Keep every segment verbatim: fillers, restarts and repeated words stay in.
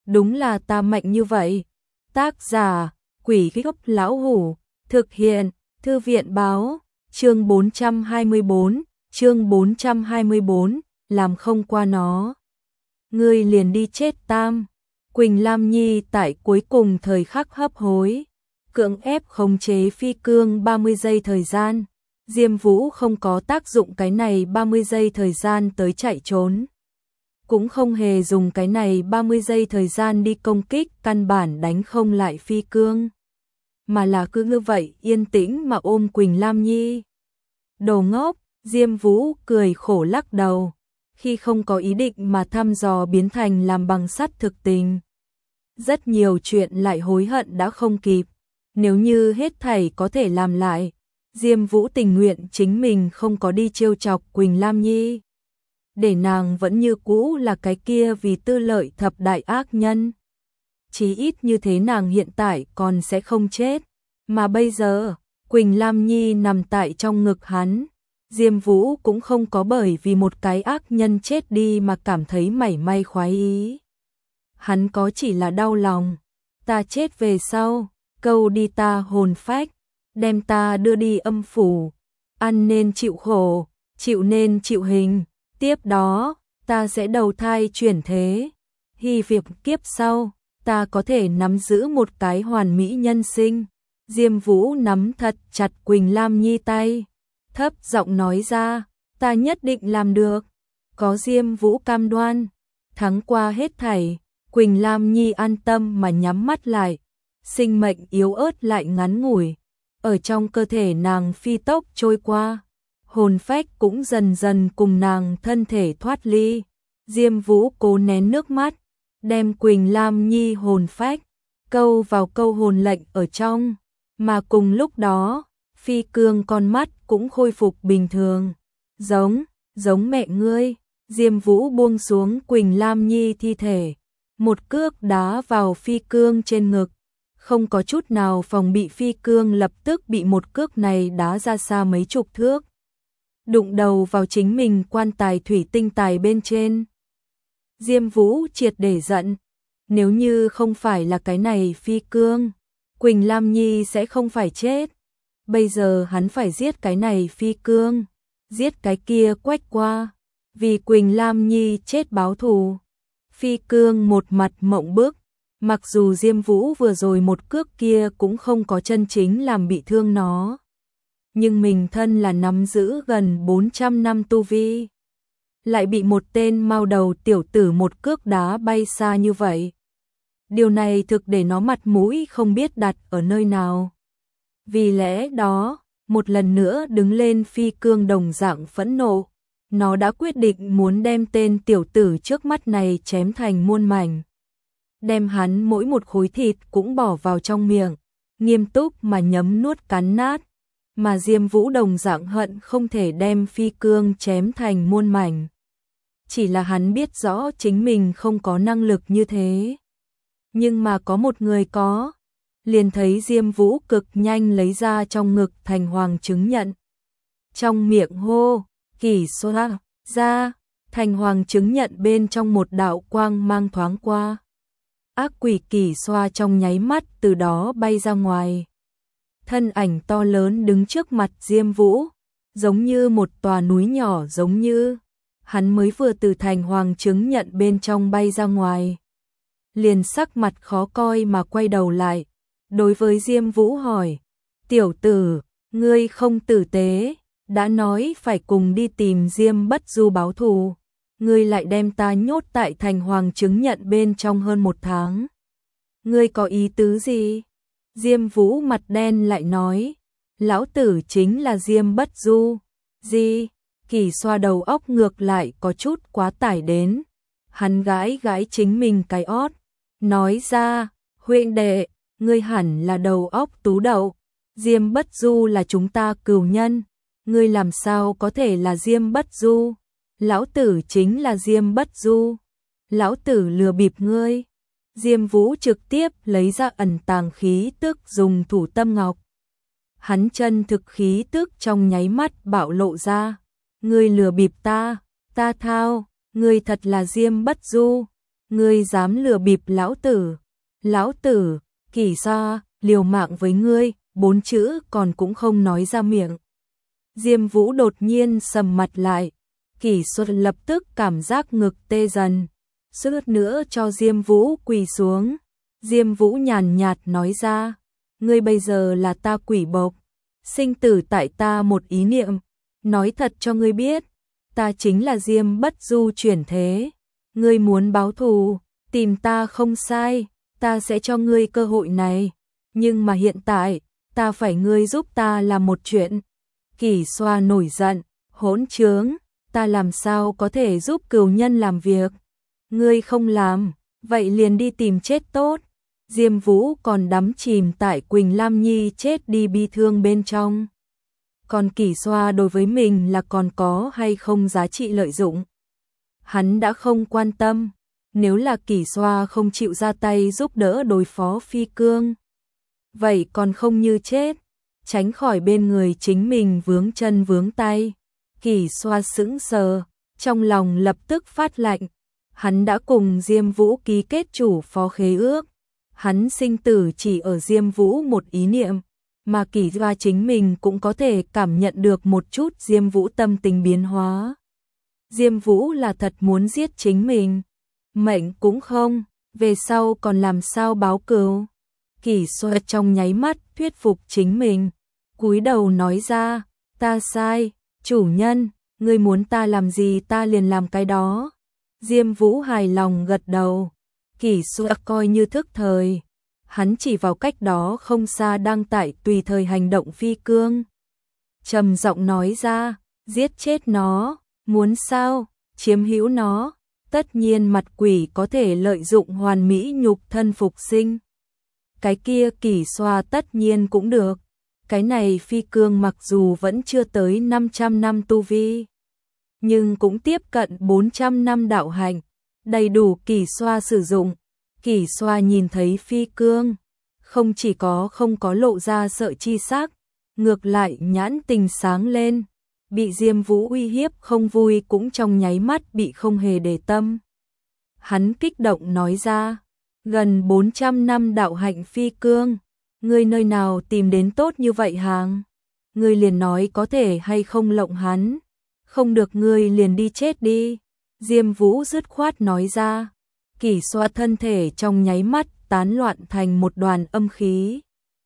đúng là ta mạnh như vậy. Tác giả, Quỷ Gốc Lão Hủ, thực hiện, Thư viện báo, chương bốn trăm hai mươi bốn, chương bốn trăm hai mươi bốn, làm không qua nó. Ngươi liền đi chết tam. Quỳnh Lam Nhi tại cuối cùng thời khắc hấp hối, cưỡng ép khống chế phi cương ba mươi giây thời gian. Diêm Vũ không có tác dụng cái này ba mươi giây thời gian tới chạy trốn. Cũng không hề dùng cái này ba mươi giây thời gian đi công kích, căn bản đánh không lại phi cương. Mà là cứ như vậy yên tĩnh mà ôm Quỳnh Lam Nhi. Đồ ngốc, Diêm Vũ cười khổ lắc đầu. Khi không có ý định mà thăm dò biến thành làm bằng sắt thực tình. Rất nhiều chuyện lại hối hận đã không kịp. Nếu như hết thảy có thể làm lại, Diêm Vũ tình nguyện chính mình không có đi trêu chọc Quỳnh Lam Nhi. Để nàng vẫn như cũ là cái kia vì tư lợi thập đại ác nhân. Chí ít như thế nàng hiện tại còn sẽ không chết. Mà bây giờ, Quỳnh Lam Nhi nằm tại trong ngực hắn. Diêm Vũ cũng không có bởi vì một cái ác nhân chết đi mà cảm thấy mảy may khoái ý. Hắn có chỉ là đau lòng. Ta chết về sau, câu đi ta hồn phách, đem ta đưa đi âm phủ. Ăn nên chịu khổ, chịu nên chịu hình. Tiếp đó, ta sẽ đầu thai chuyển thế. Hy việc kiếp sau, ta có thể nắm giữ một cái hoàn mỹ nhân sinh. Diêm Vũ nắm thật chặt Quỳnh Lam Nhi tay, thấp giọng nói ra, ta nhất định làm được. Có Diêm Vũ cam đoan, thắng qua hết thảy, Quỳnh Lam Nhi an tâm mà nhắm mắt lại. Sinh mệnh yếu ớt lại ngắn ngủi, ở trong cơ thể nàng phi tốc trôi qua. Hồn phách cũng dần dần cùng nàng thân thể thoát ly. Diêm Vũ cố nén nước mắt, đem Quỳnh Lam Nhi hồn phách câu vào câu hồn lệnh ở trong, mà cùng lúc đó, phi cương con mắt cũng khôi phục bình thường. Giống, giống mẹ ngươi. Diêm Vũ buông xuống Quỳnh Lam Nhi thi thể, một cước đá vào phi cương trên ngực, không có chút nào phòng bị, phi cương lập tức bị một cước này đá ra xa mấy chục thước. Đụng đầu vào chính mình quan tài thủy tinh tài bên trên. Diêm Vũ triệt để giận, nếu như không phải là cái này phi cương, Quỳnh Lam Nhi sẽ không phải chết. Bây giờ hắn phải giết cái này phi cương, giết cái kia quách qua, vì Quỳnh Lam Nhi chết báo thù. Phi cương một mặt mộng bức, mặc dù Diêm Vũ vừa rồi một cước kia cũng không có chân chính làm bị thương nó. Nhưng mình thân là nắm giữ gần bốn trăm năm tu vi, lại bị một tên mao đầu tiểu tử một cước đá bay xa như vậy. Điều này thực để nó mặt mũi không biết đặt ở nơi nào. Vì lẽ đó, một lần nữa đứng lên phi cương đồng dạng phẫn nộ. Nó đã quyết định muốn đem tên tiểu tử trước mắt này chém thành muôn mảnh. Đem hắn mỗi một khối thịt cũng bỏ vào trong miệng, nghiêm túc mà nhấm nuốt cắn nát. Mà Diêm Vũ đồng dạng hận không thể đem phi cương chém thành muôn mảnh. Chỉ là hắn biết rõ chính mình không có năng lực như thế. Nhưng mà có một người có. Liền thấy Diêm Vũ cực nhanh lấy ra trong ngực thành hoàng chứng nhận. Trong miệng hô, Kỷ xoa, ra, thành hoàng chứng nhận bên trong một đạo quang mang thoáng qua. Ác quỷ Kỷ xoa trong nháy mắt từ đó bay ra ngoài. Thân ảnh to lớn đứng trước mặt Diêm Vũ, giống như một tòa núi nhỏ, giống như hắn mới vừa từ thành hoàng chứng nhận bên trong bay ra ngoài. Liền sắc mặt khó coi mà quay đầu lại, đối với Diêm Vũ hỏi, tiểu tử, ngươi không tử tế, đã nói phải cùng đi tìm Diêm Bất Du báo thù, ngươi lại đem ta nhốt tại thành hoàng chứng nhận bên trong hơn một tháng. Ngươi có ý tứ gì? Diêm Vũ mặt đen lại nói, lão tử chính là Diêm Bất Du. Gì? Kỷ xoa đầu óc ngược lại có chút quá tải đến. Hắn gãi gãi chính mình cái ót, nói ra, huynh đệ, ngươi hẳn là đầu óc tú đậu. Diêm Bất Du là chúng ta cừu nhân, ngươi làm sao có thể là Diêm Bất Du? Lão tử chính là Diêm Bất Du. Lão tử lừa bịp ngươi. Diêm Vũ trực tiếp lấy ra ẩn tàng khí tức dùng thủ tâm ngọc. Hắn chân thực khí tức trong nháy mắt bạo lộ ra. Ngươi lừa bịp ta, ta thao, ngươi thật là Diêm Bất Du. Ngươi dám lừa bịp lão tử? Lão tử, Kỷ Xoa, liều mạng với ngươi, bốn chữ còn cũng không nói ra miệng. Diêm Vũ đột nhiên sầm mặt lại, Kỷ Xoa lập tức cảm giác ngực tê dần, suýt nữa cho Diêm Vũ quỳ xuống. Diêm Vũ nhàn nhạt nói ra, ngươi bây giờ là ta quỷ bộc, sinh tử tại ta một ý niệm, nói thật cho ngươi biết, ta chính là Diêm Bất Du chuyển thế, ngươi muốn báo thù, tìm ta không sai, ta sẽ cho ngươi cơ hội này, nhưng mà hiện tại, ta phải ngươi giúp ta làm một chuyện. Kỷ Xoa nổi giận, hỗn trướng, ta làm sao có thể giúp cừu nhân làm việc? Ngươi không làm, vậy liền đi tìm chết tốt. Diêm Vũ còn đắm chìm tại Quỳnh Lam Nhi chết đi bi thương bên trong. Còn Kỷ Xoa đối với mình là còn có hay không giá trị lợi dụng. Hắn đã không quan tâm, nếu là Kỷ Xoa không chịu ra tay giúp đỡ đối phó Phi Cương. Vậy còn không như chết, tránh khỏi bên người chính mình vướng chân vướng tay. Kỷ Xoa sững sờ, trong lòng lập tức phát lạnh. Hắn đã cùng Diêm Vũ ký kết chủ phó khế ước. Hắn sinh tử chỉ ở Diêm Vũ một ý niệm, mà Kỷ Xoa chính mình cũng có thể cảm nhận được một chút Diêm Vũ tâm tình biến hóa. Diêm Vũ là thật muốn giết chính mình, mệnh cũng không, về sau còn làm sao báo cừu. Kỷ Xoa trong nháy mắt thuyết phục chính mình, cúi đầu nói ra, ta sai, chủ nhân, ngươi muốn ta làm gì ta liền làm cái đó. Diêm Vũ hài lòng gật đầu, Kỷ Xoa coi như thức thời, hắn chỉ vào cách đó không xa đang tại tùy thời hành động Phi Cương. Trầm giọng nói ra, giết chết nó, muốn sao, chiếm hữu nó, tất nhiên mặt quỷ có thể lợi dụng hoàn mỹ nhục thân phục sinh. Cái kia Kỷ Xoa tất nhiên cũng được, cái này Phi Cương mặc dù vẫn chưa tới năm trăm năm tu vi, nhưng cũng tiếp cận bốn trăm năm đạo hành, đầy đủ Kỷ Xoa sử dụng. Kỷ Xoa nhìn thấy Phi Cương, không chỉ có không có lộ ra sợ chi sắc, ngược lại nhãn tình sáng lên, bị Diêm Vũ uy hiếp không vui cũng trong nháy mắt bị không hề để tâm. Hắn kích động nói ra, gần bốn trăm năm đạo hạnh Phi Cương, ngươi nơi nào tìm đến tốt như vậy hàng? Ngươi liền nói có thể hay không lộng hắn, không được ngươi liền đi chết đi. Diêm Vũ dứt khoát nói ra. Kỷ Xoa thân thể trong nháy mắt tán loạn thành một đoàn âm khí.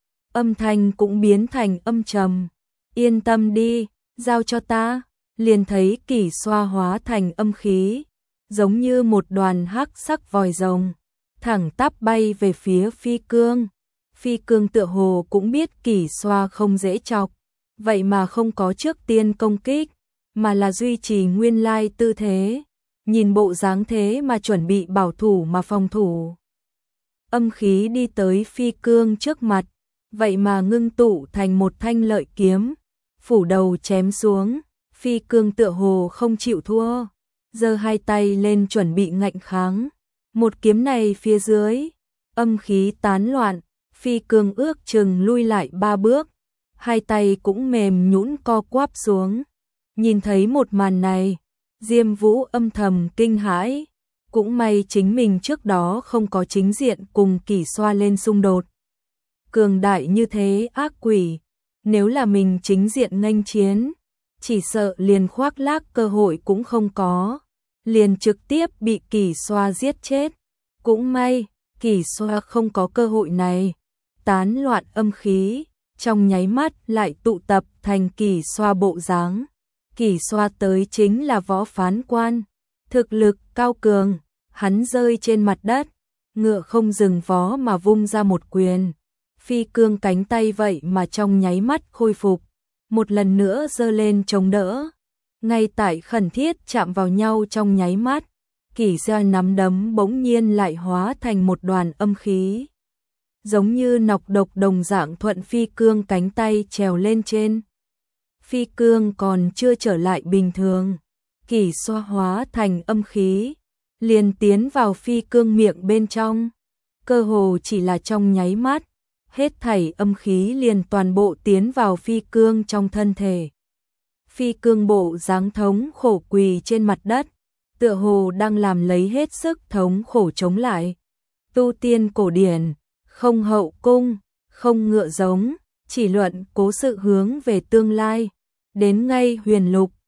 Âm thanh cũng biến thành âm trầm. Yên tâm đi, giao cho ta. Liền thấy Kỷ Xoa hóa thành âm khí, giống như một đoàn hắc sắc vòi rồng, thẳng tắp bay về phía Phi Cương. Phi Cương tựa hồ cũng biết Kỷ Xoa không dễ chọc, vậy mà không có trước tiên công kích, mà là duy trì nguyên lai tư thế. Nhìn bộ dáng thế mà chuẩn bị bảo thủ mà phòng thủ. Âm khí đi tới Phi Cương trước mặt, vậy mà ngưng tụ thành một thanh lợi kiếm, phủ đầu chém xuống. Phi Cương tựa hồ không chịu thua, giơ hai tay lên chuẩn bị ngạnh kháng. Một kiếm này phía dưới, âm khí tán loạn, Phi Cương ước chừng lui lại ba bước, hai tay cũng mềm nhũn co quắp xuống. Nhìn thấy một màn này, Diêm Vũ âm thầm kinh hãi, cũng may chính mình trước đó không có chính diện cùng Kỷ Xoa lên xung đột. Cường đại như thế ác quỷ, nếu là mình chính diện nghênh chiến, chỉ sợ liền khoác lác cơ hội cũng không có, liền trực tiếp bị Kỷ Xoa giết chết. Cũng may, Kỷ Xoa không có cơ hội này, tán loạn âm khí, trong nháy mắt lại tụ tập thành Kỷ Xoa bộ dáng. Kỷ Xoa tới chính là võ phán quan, thực lực cao cường, hắn rơi trên mặt đất, ngựa không dừng vó mà vung ra một quyền. Phi Cương cánh tay vậy mà trong nháy mắt khôi phục, một lần nữa giơ lên chống đỡ. Ngay tại khẩn thiết chạm vào nhau trong nháy mắt, Kỷ Xoa nắm đấm bỗng nhiên lại hóa thành một đoàn âm khí, giống như nọc độc đồng dạng thuận Phi Cương cánh tay trèo lên trên. Phi Cương còn chưa trở lại bình thường, Kỷ Xoa hóa thành âm khí, liền tiến vào Phi Cương miệng bên trong. Cơ hồ chỉ là trong nháy mắt, hết thảy âm khí liền toàn bộ tiến vào Phi Cương trong thân thể. Phi Cương bộ dáng thống khổ quỳ trên mặt đất, tựa hồ đang làm lấy hết sức thống khổ chống lại. Tu tiên cổ điển, không hậu cung, không ngựa giống, chỉ luận cố sự hướng về tương lai. Đến ngay huyền lục,